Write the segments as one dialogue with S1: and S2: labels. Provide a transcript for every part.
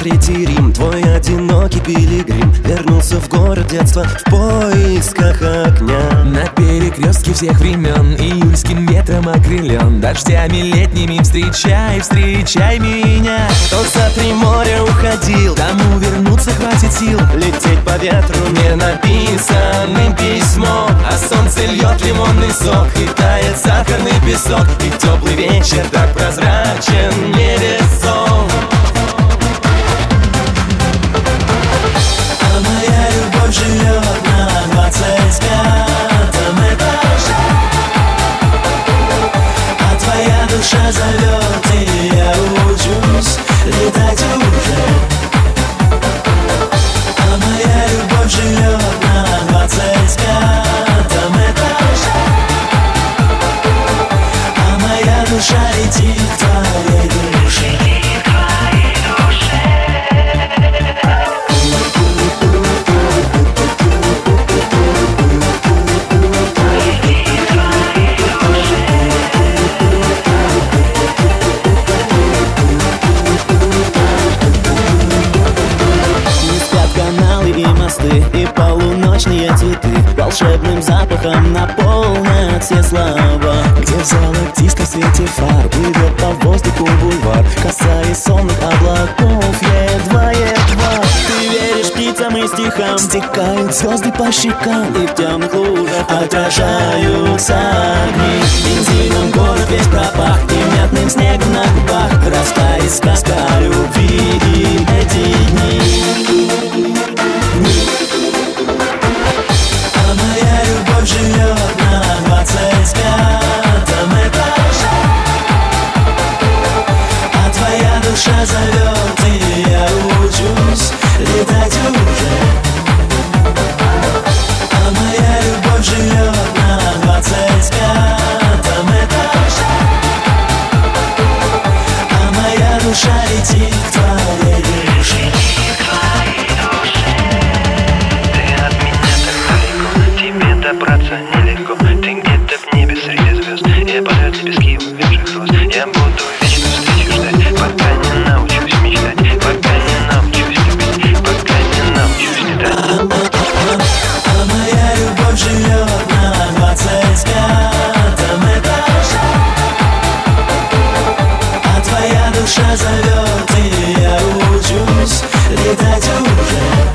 S1: Третий Рим, твой одинокий пилигрим вернулся в город детства в поисках огня.
S2: На перекрестке всех времен июльским ветром окрылен, дождями летними встречай, встречай меня.
S1: Кто за 3 моря уходил,
S2: тому вернуться хватит сил.
S1: лететь по ветру не написанным письмо, а солнце льет лимонный сок и тает сахарный песок, и теплый вечер так прозрачен, не сон.
S3: А моя любовь живет на 25-м этаже, а твоя душа зовет, и я учусь летать уже. А моя любовь живет на 25-м этаже, а моя душа летит к твоей душе.
S1: И полуночные цветы волшебным запахом наполнят все слова.
S3: Где в золотистом свете фар плывет по воздуху бульвар, касаясь сонных облаков едва-едва.
S1: Ты веришь птицам и стихам,
S3: стекают звезды по щекам,
S1: и в темных лужах
S3: отражаются огни.
S1: Бензином город весь пропах, и мятным снегом на губах растает сказка о любви и эти дни.
S3: А моя любовь живет на 25-м этаже, а твоя душа зовет, и я учусь летать уже. А моя любовь живет на 25-м этаже, а моя душа летит к твоей душе.
S4: Добраться нелегко, ты где-то в небе среди звезд. Я полет лепестки в ветрах роз. Я буду вечно встречу ждать, пока не научусь мечтать, пока не научусь любить, пока не научусь летать.
S3: А моя любовь живет на 25-м этаже, а твоя душа зовет, и я учусь летать уже.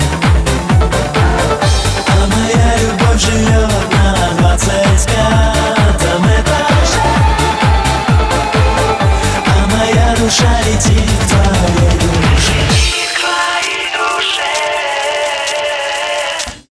S3: А моя любовь живет на 25-м этаже, а моя душа летит.